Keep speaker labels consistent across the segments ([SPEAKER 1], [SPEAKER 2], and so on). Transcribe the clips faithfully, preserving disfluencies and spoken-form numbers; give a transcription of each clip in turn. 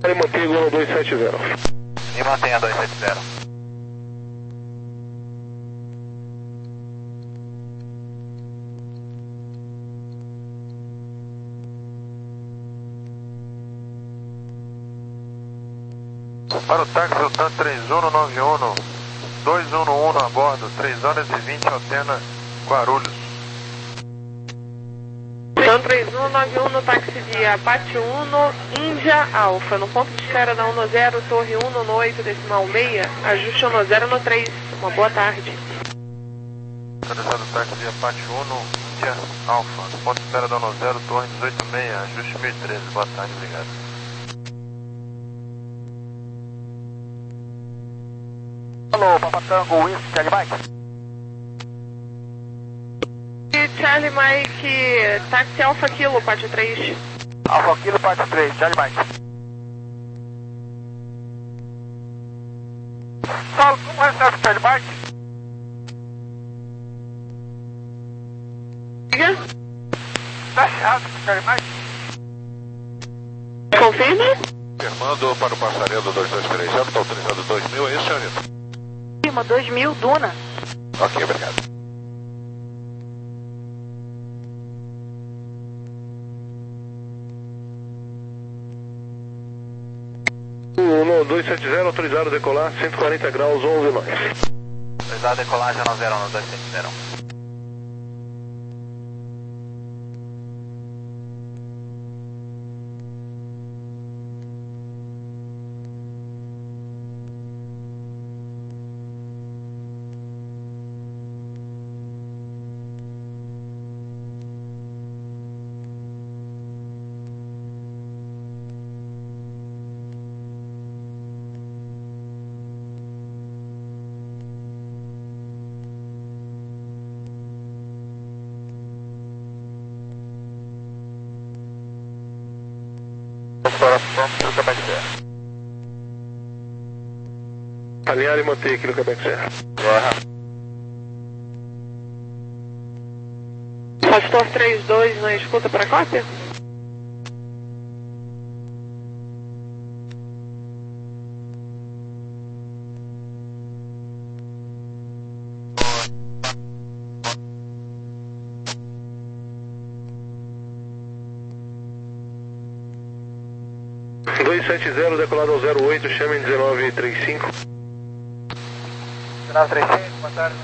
[SPEAKER 1] E mantenha no dois sete zero.
[SPEAKER 2] E mantenha dois sete zero.
[SPEAKER 3] Para o táxi, o TAM três um nove um, dois um um a bordo, três horas e vinte, Altena, Guarulhos.
[SPEAKER 4] TAM três um nove um no táxi de Apache Uno, Índia Alfa, no ponto de espera da um zero, Torre um no oito decimal seis, ajuste um zero no três. Uma boa tarde.
[SPEAKER 3] Autorizado o táxi de Apache Uno, Índia Alfa, no ponto de espera da um zero, Torre dezoito seis, ajuste mil e treze. Boa tarde, obrigado.
[SPEAKER 2] Alô, Papa Tango, Whisky, Charlie Mike.
[SPEAKER 4] E Charlie Mike, táxi Alfa Kilo, parte três.
[SPEAKER 2] Alfa Kilo, parte três, Charlie Mike. Saulo, como recebe o Charlie Mike?
[SPEAKER 4] Diga.
[SPEAKER 2] Tá errado com o Charlie Mike?
[SPEAKER 4] Confirma?
[SPEAKER 3] Confirmando para o passarelo dois dois três zero, está autorizado dois mil, é isso, senhorita?
[SPEAKER 5] dois mil, Duna.
[SPEAKER 3] Ok, obrigado.
[SPEAKER 1] Uno dois sete zero, autorizado a decolar, cento e quarenta graus, onze nós.
[SPEAKER 2] Autorizado a decolagem um zero no dois sete zero.
[SPEAKER 1] Alinhar e manter aqui no Quebec Serra.
[SPEAKER 4] Pastor três dois na escuta para cópia?
[SPEAKER 1] dois sete zero, decolado ao zero oito, chame em dezenove trinta e cinco.
[SPEAKER 2] dezenove trinta e cinco, boa tarde.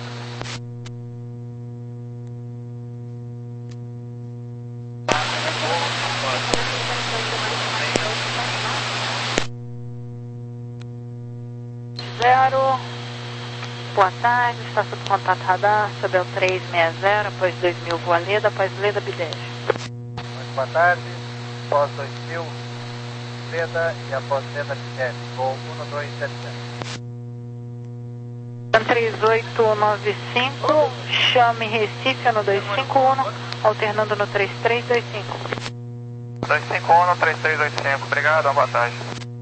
[SPEAKER 5] Zero. Boa tarde, está sob contato radar, sob o três seis zero, após dois mil, voa Leda, após Leda, Bidez.
[SPEAKER 2] Muito boa tarde, após dois mil, Leda e após Leda, Bidez. Voo um dois sete zero.
[SPEAKER 5] TAM três oito nove cinco, chame Recife no dois cinco um, alternando no três três dois cinco.
[SPEAKER 2] dois cinco um, três três oito cinco, obrigado, uma boa tarde.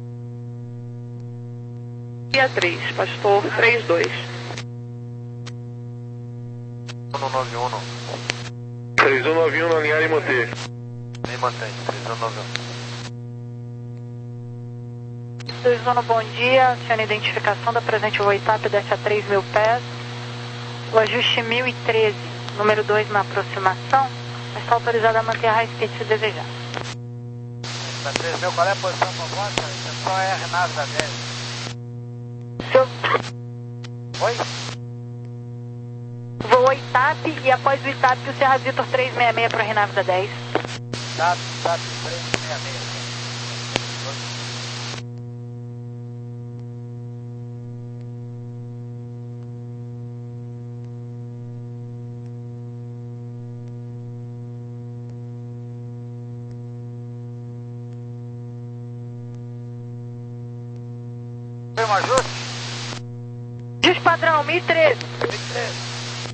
[SPEAKER 4] Dia três, Pastor três dois.
[SPEAKER 3] um nove um.
[SPEAKER 1] três um nove um, alinhar e manter.
[SPEAKER 3] Nem mantém, três um nove um.
[SPEAKER 5] dois um, bom dia, sendo identificação da presente voo Itap, desce a três mil pés. O ajuste mil e treze, número dois na aproximação, está autorizado a manter a high speed se desejar.
[SPEAKER 2] Tá três mil, qual é a posição com a volta? Atenção R, NASA dez.
[SPEAKER 5] Seu...
[SPEAKER 2] Oi?
[SPEAKER 5] Voo Itap e após o Itap o Serra Vitor três seis seis para a Renávida dez.
[SPEAKER 2] Itap, Itap três seis seis. Tem um ajuste?
[SPEAKER 5] Ajuste padrão, mil e treze.
[SPEAKER 2] mil e treze.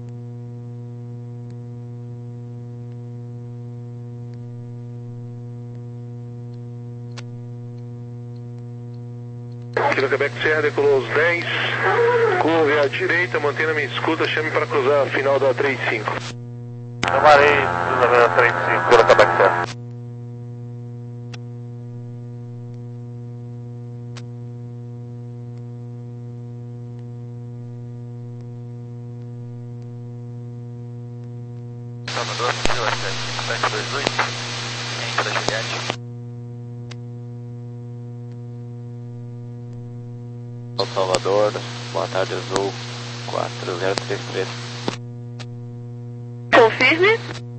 [SPEAKER 1] Aqui no Quebec Serra, decolou aos dez, curve à direita, mantendo a minha escuta, chame para cruzar a final da três cinco.
[SPEAKER 3] Chamarei da três cinco no Quebec Serra. Juliette.
[SPEAKER 6] São Salvador, boa tarde, Azul quatro zero três três.
[SPEAKER 4] Confirme.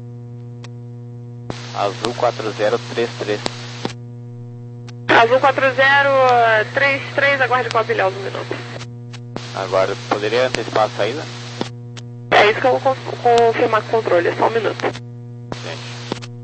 [SPEAKER 6] Azul quatro zero três três.
[SPEAKER 4] Azul quatro zero três três, aguarde Covilhão um minuto.
[SPEAKER 6] Agora, poderia antecipar a saída?
[SPEAKER 4] É isso que eu vou conf confirmar com o controle, é só um minuto.
[SPEAKER 6] Gente.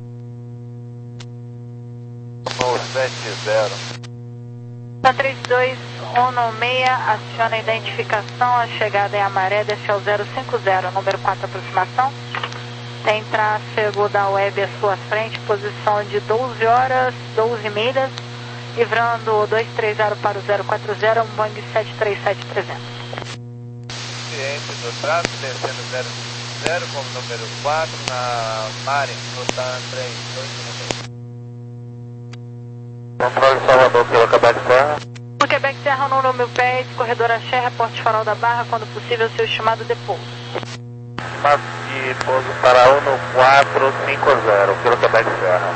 [SPEAKER 3] sete zero.
[SPEAKER 5] três dois um seis, aciona a identificação, a chegada é a Maré, desce ao zero cinco zero, número quatro, aproximação. Tem tráfego da web à sua frente, posição de doze horas, doze milhas, livrando dois três zero para o zero quatro zero, um Boeing sete três sete trezentos.
[SPEAKER 2] Ciente do tráfego, descendo zero cinco zero, como número quatro, na Mare, Rotan três dois um seis.
[SPEAKER 3] Controle Salvador pelo Quebec Serra.
[SPEAKER 5] No Quebec Serra, no número mil pés, corredor Axé, reporte farol da Barra, quando possível, seu estimado depouso.
[SPEAKER 3] Passe de pouso para Uno quatro cinco zero, pelo Quebec Serra.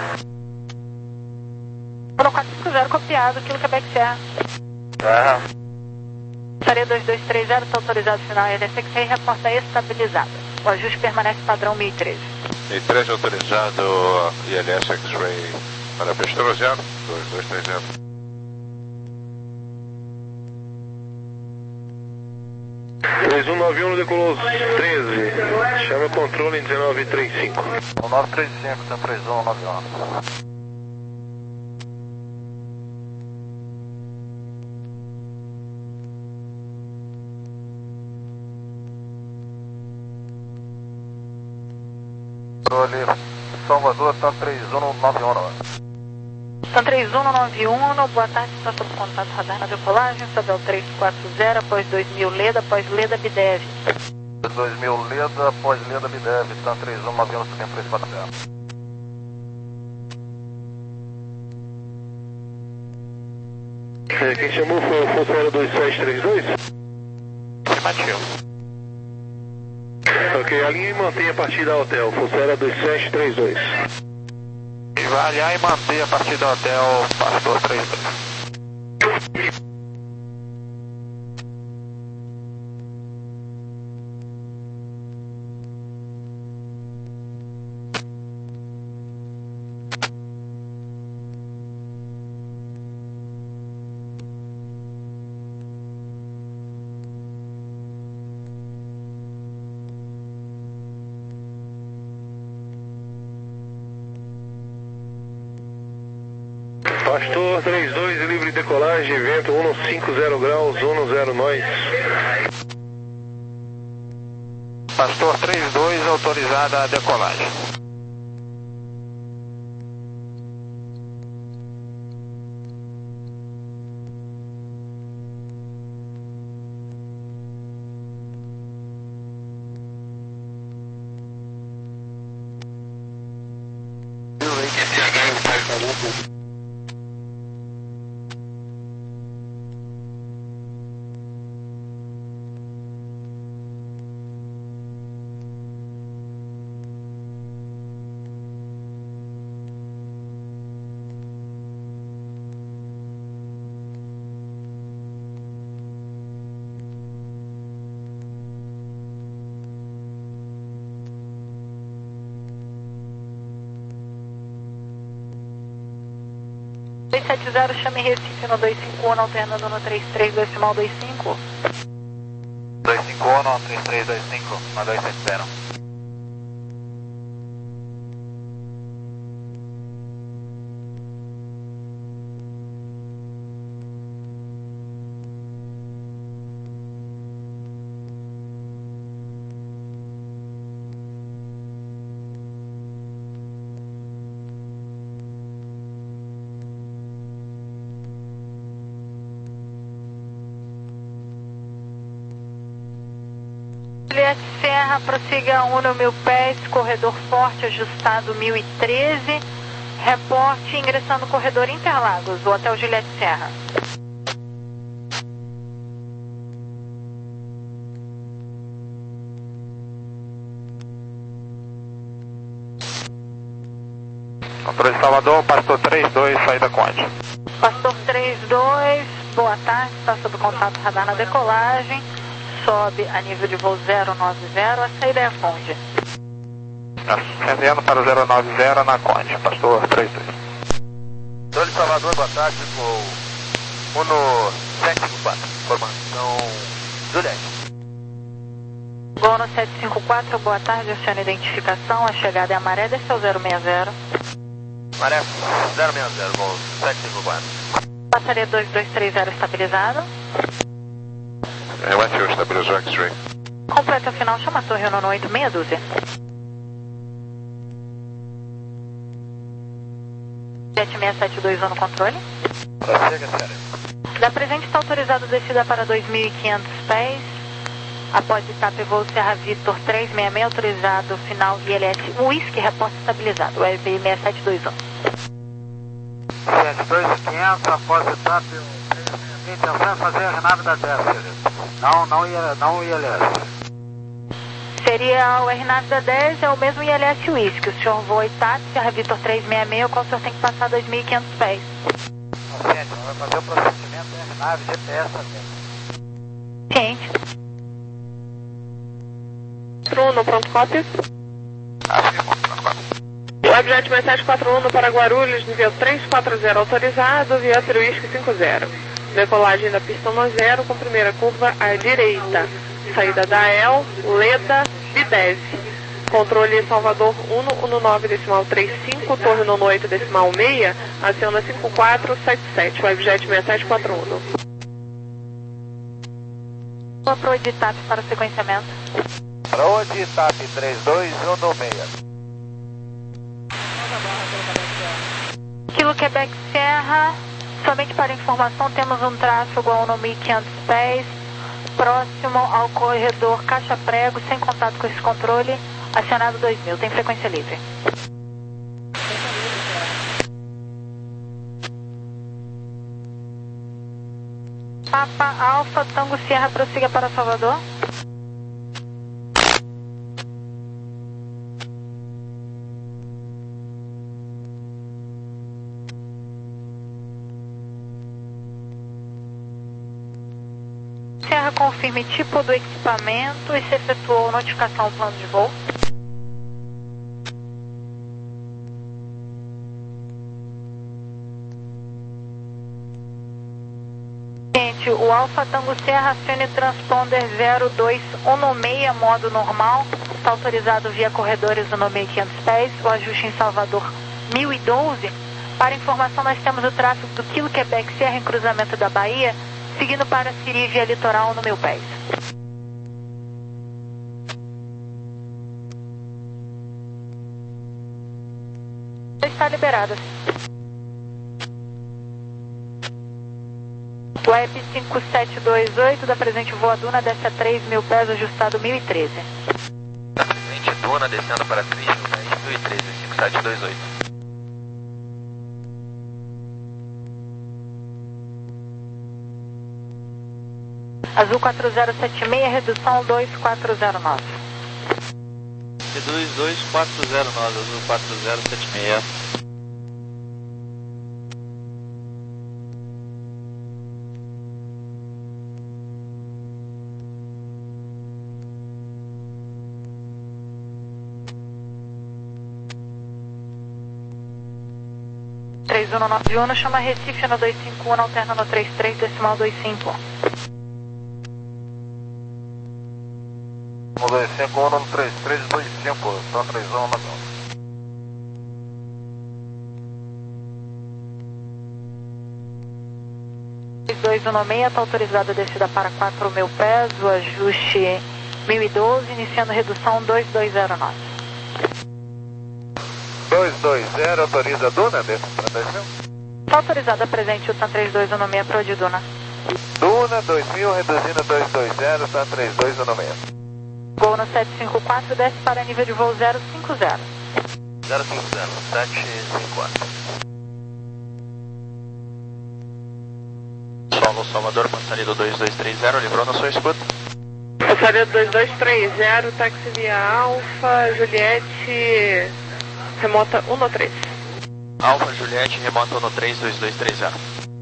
[SPEAKER 5] Uno quatro cinco zero, copiado, quilo Quebec Serra.
[SPEAKER 3] Serra.
[SPEAKER 5] Estaria dois dois três zero, está autorizado final L S X-Ray, reporta estabilizada. O ajuste permanece padrão mil e treze.
[SPEAKER 3] mil e treze autorizado, I L S X-Ray para pista zero, dois dois três zero.
[SPEAKER 1] três um nove um decolou treze. Chama o controle em dezenove trinta e cinco.
[SPEAKER 3] nove três cinco, tem três um nove um. Controle Salvador, tá três um nove um.
[SPEAKER 5] Então três um nove um, boa tarde, está sob contato radar na decolagem, Sabel três quatro zero, após dois mil Leda, após Leda Bidev.
[SPEAKER 3] dois mil Leda, após Leda Bidev, tá três um nove um, tem três quatro zero.
[SPEAKER 1] Quem chamou foi o Fossero dois sete três dois?
[SPEAKER 3] Afirmativo.
[SPEAKER 1] Ok, alinha e mantém a partir da hotel, Fossero dois sete três dois.
[SPEAKER 3] E vai aliar e manter a partir do hotel Pastor três dois.
[SPEAKER 1] Pastor três dois, livre decolagem, vento cento e cinquenta graus, um zero nós.
[SPEAKER 3] Pastor três dois, autorizada a decolagem.
[SPEAKER 5] dois sete zero, chame Recife no dois cinco um, alternando no três três, decimal dois cinco.
[SPEAKER 3] dois cinco um, três três dois cinco, na dois sete zero.
[SPEAKER 5] Juliette Serra, prossiga Uno mil pés, corredor forte, ajustado mil e treze. Reporte ingressando no corredor Interlagos, do Hotel Juliette Serra.
[SPEAKER 3] Controle de Salvador, Pastor trinta e dois, saída Conde.
[SPEAKER 5] Pastor trinta e dois, boa tarde, está sob contato radar na decolagem, sobe a nível de voo zero nove zero, a saída é a Conde.
[SPEAKER 3] Ascendendo para o zero nove zero na Conde, Pastor trinta e dois.
[SPEAKER 2] Controle de Salvador, boa tarde, com Uno sete cinco quatro, informação Juliette.
[SPEAKER 5] Gol no sete cinco quatro, boa tarde, aciona identificação, a chegada é a Maré, desce ao zero seis zero.
[SPEAKER 2] Maré, zero seis zero, voo sete cinco quatro.
[SPEAKER 5] Passaria dois dois três zero estabilizado.
[SPEAKER 3] É, o F U estabilizou X-Ray.
[SPEAKER 5] Completa final, chama a torre Uno oito, meia dúzia. sete seis sete dois um no controle.
[SPEAKER 2] Prossiga, senhora.
[SPEAKER 5] Da presente está autorizado descida para dois mil e quinhentos pés. Após etapa voo Serra Vitor três seis seis, autorizado final I L S Whisky, reporte estabilizado, U R B seis sete dois um.
[SPEAKER 7] sete dois quinhentos, após etapa tem intenção de fazer a renave da dez, não, não, não I L S.
[SPEAKER 5] Seria o R NAV da dez, é o mesmo I L S Whisky. O senhor voa etapa, Serra Vitor três seis seis, o qual o senhor tem que passar dois mil e quinhentos pés.
[SPEAKER 7] Gente, vai fazer o procedimento R NAV G P S também.
[SPEAKER 5] Ciente.
[SPEAKER 4] Bruno, pronto, cópia. Webjet seis sete quatro um para Guarulhos, nível três quatro zero autorizado, Viator Whisky cinco zero. Decolagem da pista um zero com primeira curva à direita. Saída da E L, Leda, Bideve. Controle Salvador um um nove decimal três cinco, Torre Uno oito decimal seis, aciona cinco quatro sete sete, Webjet seis sete quatro um.
[SPEAKER 5] Vou pro Editap para o sequenciamento.
[SPEAKER 2] Para onde etapa três dois um seis.
[SPEAKER 5] Kilo Quebec Serra, somente para informação, temos um tráfego a um mil e quinhentos pés, próximo ao corredor Caixa Prego, sem contato com esse controle, acionado dois mil, tem frequência livre. Papa Alfa, Tango Sierra, prossiga para Salvador. Serra, confirme tipo do equipamento e se efetuou notificação ao plano de voo. Gente, o Alfa Tango Serra, acione transponder zero dois um seis, modo normal, está autorizado via corredores no mil e quinhentos pés, o ajuste em Salvador mil e doze. Para informação, nós temos o tráfego do Kilo Quebec Serra em cruzamento da Bahia, seguindo para Siri via litoral no mil pés. Está liberada. Web cinco sete dois oito, da presente voa Duna, desce a três mil pés, ajustado mil e treze.
[SPEAKER 2] Da presente Duna, descendo para três mil pés, mil e treze, cinco sete dois oito.
[SPEAKER 5] Azul quatro zero sete seis, redução dois quatro zero nove.
[SPEAKER 6] Reduz dois quatro zero nove, Azul quatro zero sete seis.
[SPEAKER 5] três um nove um, chama Recife no dois cinco um, alterna no trinta e três decimal dois cinco um.
[SPEAKER 3] dois cinco um no três três dois cinco, só três um na mão.
[SPEAKER 5] dois um seis, está autorizada a descida para quatro mil pés, o ajuste mil e doze, iniciando redução dois dois zero nove.
[SPEAKER 3] dois dois zero, autoriza a Duna, desce para dois mil.
[SPEAKER 5] Está autorizada a presente o TAN três dois um seis para o de Duna.
[SPEAKER 3] Duna dois mil, reduzindo dois dois zero, TAN três dois um seis.
[SPEAKER 5] Gol no sete cinco quatro, desce para nível de voo zero cinco zero.
[SPEAKER 2] zero cinco zero, sete cinco quatro.
[SPEAKER 6] Solo Salvador, passaria do dois dois três zero, livrou na sua escuta.
[SPEAKER 4] Passaria do dois dois três zero, táxi via Alfa, Juliette, remota um três.
[SPEAKER 6] Alfa Juliette, remoto no três dois dois três zero.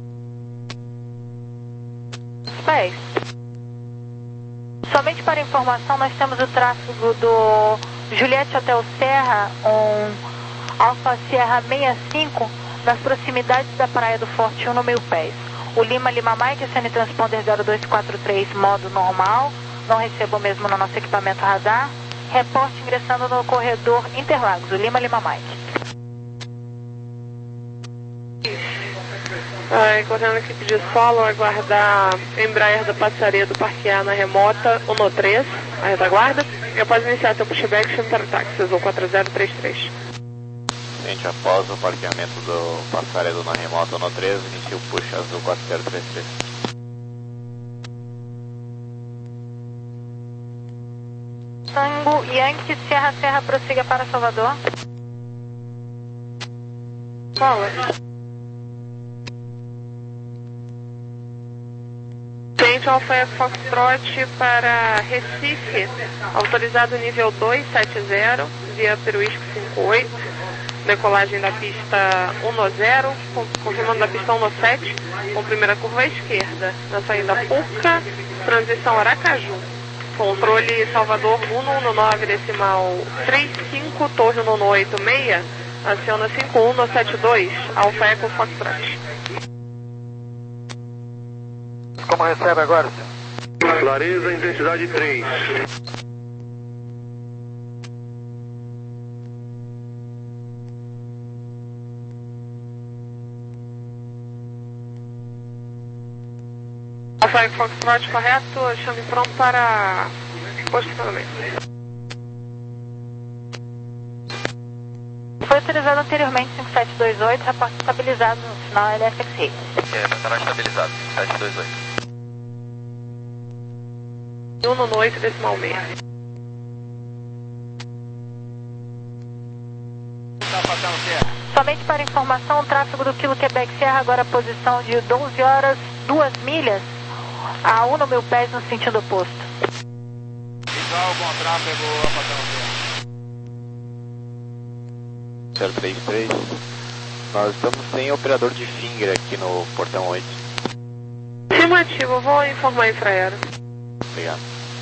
[SPEAKER 5] Space. Somente para informação, nós temos o tráfego do Juliette Hotel Serra, um Alfa Sierra sessenta e cinco, nas proximidades da Praia do Forte um no Mil Pés. O Lima Lima Mike, C N Transponder zero dois quatro três, modo normal, não recebo mesmo no nosso equipamento radar. Reporte ingressando no corredor Interlagos, o Lima Lima Mike.
[SPEAKER 4] Ah, correndo equipe de solo, aguardar Embraer da Passaria do Parquear na remota um no três, a retaguarda. E após iniciar seu pushback, chame para o táxi, azul quatro zero três três.
[SPEAKER 6] Gente, após o parqueamento do Passaredo na remota um no três, inicia o push azul quatro zero três três.
[SPEAKER 5] Tango Yankee, Serra Serra, prossiga para Salvador.
[SPEAKER 4] Fala. Gente, Alfa Eco Foxtrot para Recife, autorizado nível dois sete zero, via Peruísco cinco oito, decolagem da pista um no zero, confirmando da pista um no sete, com primeira curva à esquerda, na saída Puca, transição Aracaju, controle Salvador um no um no nove, decimal três cinco, Torre um no oito seis, aciona cinco um no sete dois, Alfa Eco Foxtrot.
[SPEAKER 7] Como recebe agora, senhor?
[SPEAKER 1] Clareza, intensidade três.
[SPEAKER 4] Alfa Eco Foxtrot, correto, chame pronto para posicionamento.
[SPEAKER 5] Foi autorizado anteriormente cinco sete dois oito, reporte estabilizado no final L S X R.
[SPEAKER 6] É, estará estabilizado, cinco sete dois oito.
[SPEAKER 4] um no oito, decimal seis.
[SPEAKER 5] Somente para informação, o tráfego do Kilo Quebec Serra agora posição de doze horas, duas milhas, a um no Mil Pés no sentido oposto.
[SPEAKER 2] Visual, bom tráfego, Rapadão.
[SPEAKER 6] zero três três. Nós estamos sem operador de finger aqui no portão oito.
[SPEAKER 4] Afirmativo, vou informar a Infraero.
[SPEAKER 6] Obrigado.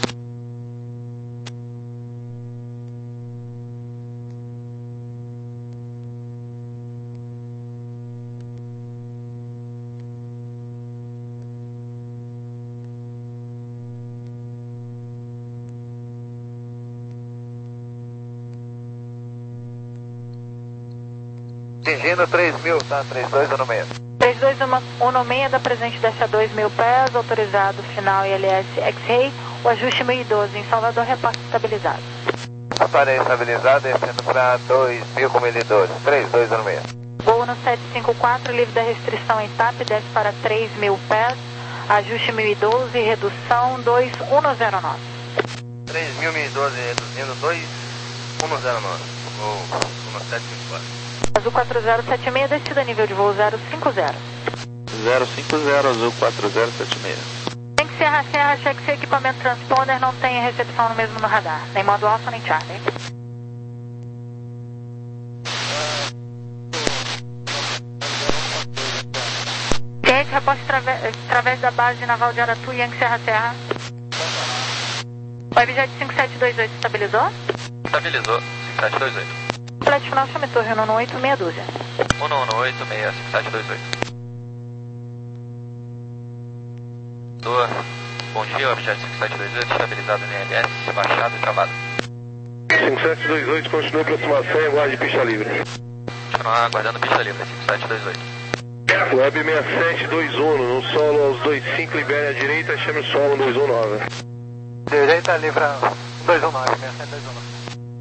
[SPEAKER 2] Atingindo três mil, tá? três dois um seis.
[SPEAKER 5] três dois um seis da presente Dash dois Mil Pés, autorizado final I L S X-Ray, o ajuste mil e doze em Salvador, reporte estabilizado.
[SPEAKER 2] Aparelho estabilizado, descendo para dois mil com mil e doze, três dois um seis.
[SPEAKER 5] Voo no sete cinco quatro, livre da restrição em T A P, desce para três mil pés, ajuste mil e doze, redução dois um zero nove.
[SPEAKER 2] três mil, mil e doze, reduzindo dois um zero nove. Vou no sete cinco quatro.
[SPEAKER 5] Azul quatro zero sete seis, descida nível de voo zero cinco zero.
[SPEAKER 6] zero cinco zero, azul quatro zero sete seis.
[SPEAKER 5] Tem que Serra Serra, cheque se equipamento transponder não tem recepção no mesmo no radar, nem modo alfa nem charter. Cliente, reporte através da base naval de Aratu, Yankee Serra Serra. O objeto cinco sete dois oito estabilizou?
[SPEAKER 6] Estabilizou, cinco sete dois oito.
[SPEAKER 5] Flat final, chame torre um um oito, meia dúzia.
[SPEAKER 6] um um oito seis cinco sete dois oito. Boa. Bom dia, objeto cinco sete dois oito, estabilizado no I L S, baixado e travado.
[SPEAKER 1] cinco sete dois oito, continua a aproximação e aguarde pista livre.
[SPEAKER 6] Continuar aguardando pista livre, cinco sete dois oito.
[SPEAKER 1] Web seis sete dois um, no solo aos dois cinco, libere à direita, chame o solo dois um nove.
[SPEAKER 7] Direita, livre dois um nove, seis sete dois um nove.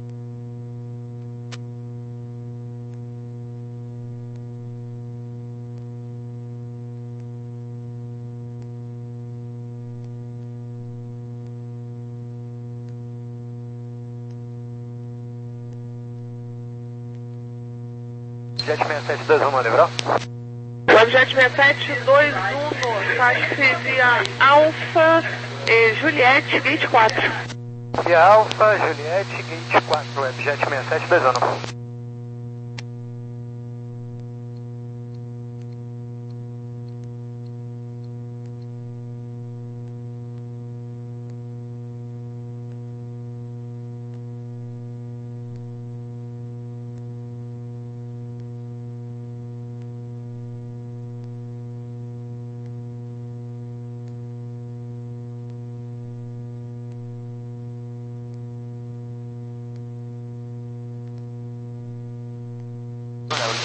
[SPEAKER 7] Jet seis sete dois um, livrou?
[SPEAKER 4] Objeto seis sete dois um, táxi via Alfa e Juliette, gate quatro.
[SPEAKER 7] Via Alfa, Juliette, gate quatro, Webjet seis sete dois um.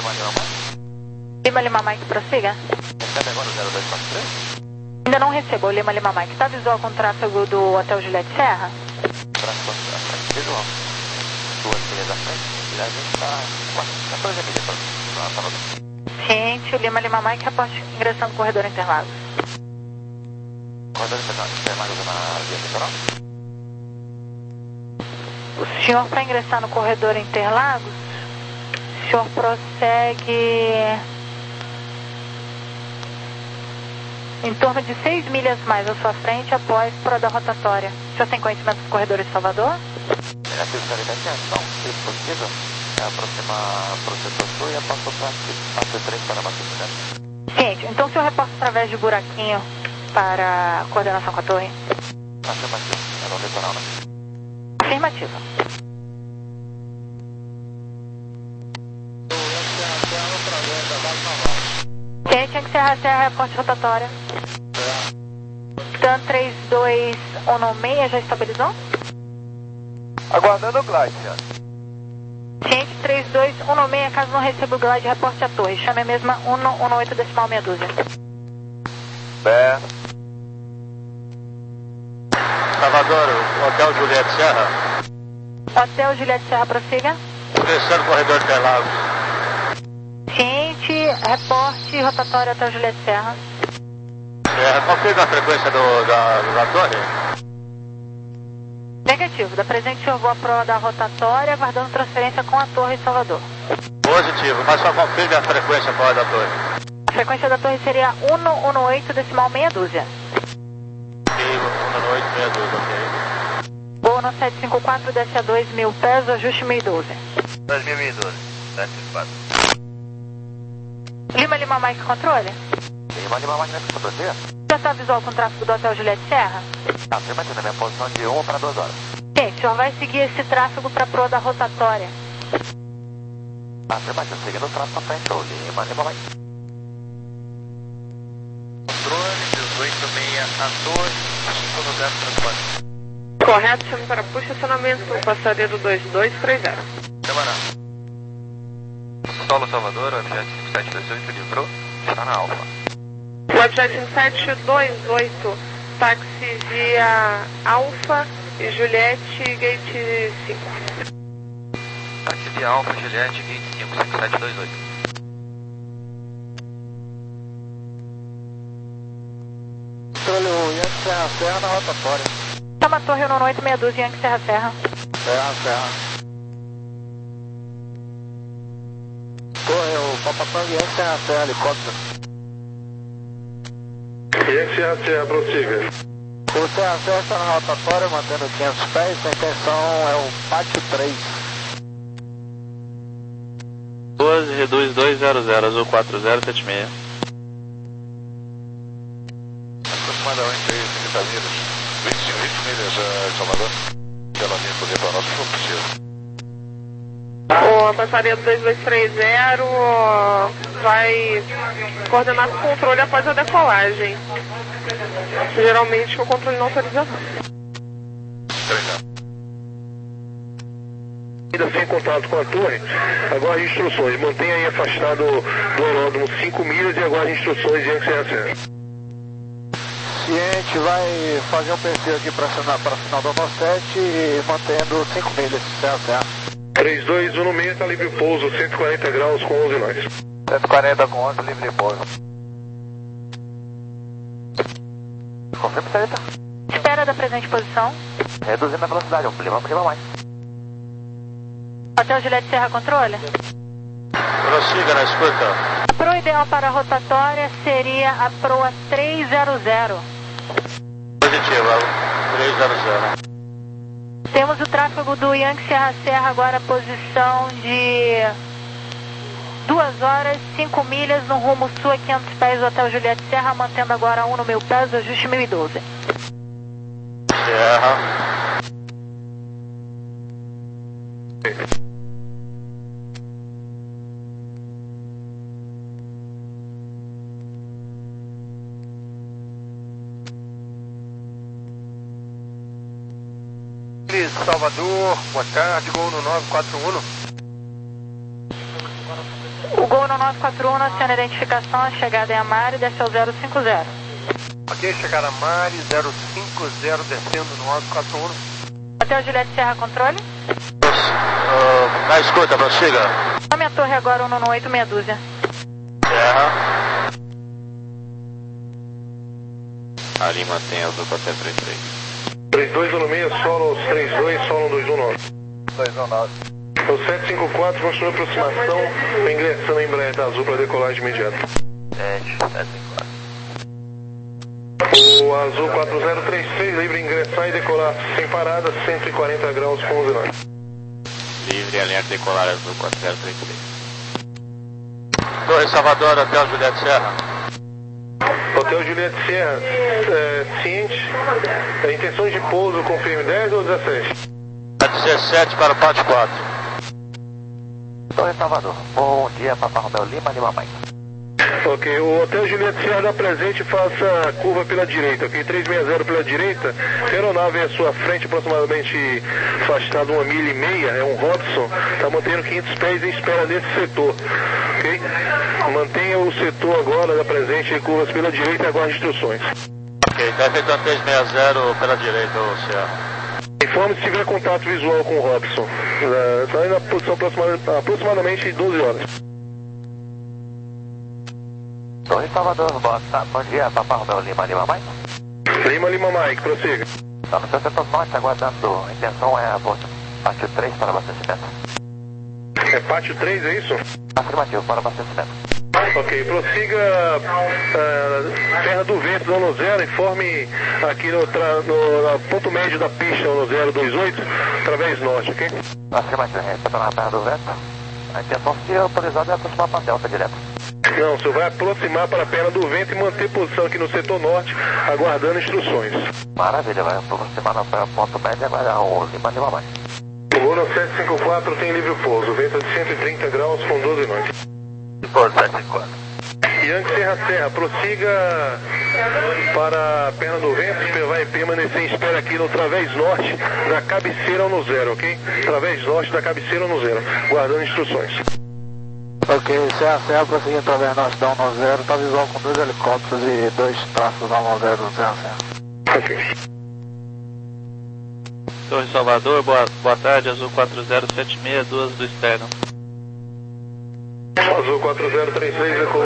[SPEAKER 3] Lima Lima Mike.
[SPEAKER 5] Lima Lima Mike, prossiga.
[SPEAKER 3] Recebe agora o zero dois quatro três?
[SPEAKER 5] Ainda não recebo, Lima Lima Mike. Está visual com o tráfego do Hotel Juliette Serra?
[SPEAKER 3] Tráfego à frente visual. Duas milhas à frente. E a gente está quatorze milhas para a rodovia.
[SPEAKER 5] Ciente, Lima Lima Mike, reporte ingressando no corredor Interlagos.
[SPEAKER 3] Corredor Interlagos na via litoral?
[SPEAKER 5] O senhor, para ingressar no corredor Interlagos, o senhor prossegue em torno de seis milhas mais à sua frente após por da rotatória. O senhor tem conhecimento dos corredores de Salvador?
[SPEAKER 3] Negativo, senhor. Não, se possível, é aproximar para o setor sul e passou para a C três para Matheus.
[SPEAKER 5] Ciente, então o senhor reporta através de buraquinho para a coordenação com a torre?
[SPEAKER 3] Afirmativo, é no litoral, né?
[SPEAKER 5] Afirmativa. Ciente, em que Serra Serra, reporte rotatória. TAN três dois um seis já estabilizou?
[SPEAKER 2] Aguardando o glide, senhor.
[SPEAKER 5] Ciente três dois um seis, caso não receba o glide, reporte a torre. Chame a mesma um um oito decimal meia dúzia.
[SPEAKER 2] Pé.
[SPEAKER 6] Salvador, Hotel Juliette Serra.
[SPEAKER 5] Hotel Juliette Serra, prossiga.
[SPEAKER 6] Ingressando corredor Interlagos.
[SPEAKER 5] Ciente, reporte rotatório Hotel Juliette Serra.
[SPEAKER 6] É, confirma a frequência do, da, da torre.
[SPEAKER 5] Negativo, da presente o senhor voa pro da rotatória, aguardando transferência com a torre Salvador.
[SPEAKER 6] Positivo, mas só confirma a frequência fora da torre.
[SPEAKER 5] A frequência da torre seria um um oito decimal meia dúzia.
[SPEAKER 6] Ok, um oito meia dúzia, ok.
[SPEAKER 5] Voo no sete cinco quatro, desce a dois mil pés, ajuste mil e doze.
[SPEAKER 2] dois mil e doze. sete cinco quatro.
[SPEAKER 5] Lima Lima Mike, controle?
[SPEAKER 3] Lima Lima Mike, nessa fotografia?
[SPEAKER 5] Já está visual com o tráfego do Hotel Juliette Serra?
[SPEAKER 3] Afirmativo, na minha posição de uma para duas horas.
[SPEAKER 5] Sim, o senhor vai seguir esse tráfego para a proa da rotatória.
[SPEAKER 3] Afirmativo, seguindo o tráfego para frente, Lima Lima Mike.
[SPEAKER 2] Controle, dezoito seis a doze, cinco no zero transporte.
[SPEAKER 4] Correto, chame para puxa acionamento, passageiro dois dois três zero.
[SPEAKER 2] Camarada. Solo Salvador, objeto cinco sete dois oito, livrou, está na Alfa.
[SPEAKER 4] Webjet cinco sete dois oito, táxi via Alfa e Juliette, gate cinco.
[SPEAKER 2] Táxi via Alfa, Juliette, gate cinco, cinco sete dois oito.
[SPEAKER 7] Controle o Yankee Serra Serra na rotatória.
[SPEAKER 5] Toma a torre um oito meia dúzia, Yankee Serra Serra.
[SPEAKER 7] Serra Serra. Torre, o Papapang Yankee Serra Serra, helicóptero.
[SPEAKER 1] Yankee Serra Serra, prossiga.
[SPEAKER 7] O Serra Serra está na rotatória, mantendo quinhentos pés, a intenção é o pátio três.
[SPEAKER 6] doze, reduz dois zero zero, azul quatro zero sete seis.
[SPEAKER 3] Aproximadamente aí, trinta milhas. vinte milhas a Salvador. Pela linha poder para nós, se for possível.
[SPEAKER 4] O passageiro dois dois três zero vai coordenar com o controle após a decolagem. Geralmente o controle não autoriza não.
[SPEAKER 1] Ainda sem contato com a torre, aguarde instruções. Mantenha aí afastado do aeródromo cinco milhas e aguarde instruções Yankee Serra Serra.
[SPEAKER 7] Ciente, vai fazer um perfil aqui para a final do ano sete, mantendo cinco milhas, Serra Serra.
[SPEAKER 1] três dois um seis, está livre pouso, cento e quarenta graus com onze nós.
[SPEAKER 2] cento e quarenta com onze, livre pouso.
[SPEAKER 3] Confirma, senhorita.
[SPEAKER 5] Espera da presente posição.
[SPEAKER 3] Reduzindo a velocidade, um Lima Lima mais.
[SPEAKER 5] Hotel Juliette Serra, controle?
[SPEAKER 6] Prossiga na escuta.
[SPEAKER 5] A proa ideal para a rotatória seria a proa três zero zero.
[SPEAKER 6] Positivo, três zero zero.
[SPEAKER 5] Temos o tráfego do Yankee Serra Serra agora, posição de duas horas, cinco milhas no rumo sul a quinhentos pés do Hotel Juliette Serra, mantendo agora um no mil pés, ajuste mil e doze.
[SPEAKER 6] Serra.
[SPEAKER 2] Salvador, boa tarde, gol no nove quatro um.
[SPEAKER 5] O gol no nove quatro um, aciona a identificação, chegada em Amari, desce ao zero cinco zero.
[SPEAKER 3] Ok, chegada a Mari, zero cinco zero, descendo no nove quatro um.
[SPEAKER 5] Hotel Juliette Serra, controle.
[SPEAKER 3] Uh, na escuta, prossiga.
[SPEAKER 5] Tome a torre agora, um oito meia dúzia.
[SPEAKER 3] Serra.
[SPEAKER 6] Ali mantém azul quatro zero três três.
[SPEAKER 1] três dois um seis, solo três dois, solo dois um nove.
[SPEAKER 3] dois um nove.
[SPEAKER 1] O sete cinco quatro, construiu aproximação, ingressando em Embraer da Azul para decolagem imediata.
[SPEAKER 3] sete sete cinco quatro.
[SPEAKER 1] O Azul quatro zero três seis, livre ingressar e decolar sem parada, cento e quarenta graus com onze nove.
[SPEAKER 6] Livre, alerta decolar azul quatro zero três três.
[SPEAKER 3] Torre Salvador, Hotel Juliette Serra.
[SPEAKER 1] Hotel Juliette Serra, é, ciente, a intenção de pouso, confirme dez ou dezessete?
[SPEAKER 3] dezessete para o Pátio quatro.
[SPEAKER 7] Torre Salvador, bom dia, Papa Romeu Lima, Lima Mike.
[SPEAKER 1] Ok, o Hotel Juliette Serra dá presente e faça a curva pela direita, ok? trezentos e sessenta pela direita, a aeronave à sua frente, aproximadamente afastada uma milha e meia, é um Robson, está mantendo quinhentos pés em espera desse setor, ok? Mantenha o setor agora, dá presente e curvas pela direita e aguarde instruções.
[SPEAKER 3] Ok, está efetuando trezentos e sessenta pela direita, o Serra.
[SPEAKER 1] Informe se tiver contato visual com o Robson, está aí na posição aproximadamente, aproximadamente doze horas.
[SPEAKER 7] Torre Salvador, boa tarde, bom dia, Papa Romeu Lima, Lima Mike.
[SPEAKER 1] Lima, Lima, Mike, prossiga.
[SPEAKER 7] Tá no seu setor norte, aguardando, a intenção é a bordo. Pátio três para abastecimento.
[SPEAKER 1] É pátio três, é isso?
[SPEAKER 7] Afirmativo, para abastecimento.
[SPEAKER 1] Ok, prossiga uh, Serra do Vento, no zero, informe aqui no, tra, no, no ponto médio da pista, no zero dois oito, através norte, ok?
[SPEAKER 7] Afirmativo, respeitando a Serra do Vento. A intenção, se autorizada, é aproximar para a Delta direto.
[SPEAKER 1] Não, o senhor vai aproximar para a perna do vento e manter posição aqui no setor norte, aguardando instruções.
[SPEAKER 7] Maravilha, vai aproximar no ponto médio e aguardar o Lima, Lima Mike.
[SPEAKER 1] O voo no sete cinco quatro tem livre pouso, vento de cento e trinta graus com doze nós.
[SPEAKER 3] Por sete cinco quatro.
[SPEAKER 1] Yankee Serra Serra, prossiga para a perna do vento, vai permanecer em espera aqui no través norte da cabeceira no zero, ok? Través norte da cabeceira no zero, guardando instruções.
[SPEAKER 7] Ok, Serra Serra, prosseguindo através norte da um zero, está visual com dois helicópteros e dois traços da um zero, Serra Serra.
[SPEAKER 1] Ok.
[SPEAKER 8] Torre Salvador, boa, boa tarde, Azul quatro zero sete seis, duas do externo.
[SPEAKER 1] Azul quatro zero três seis,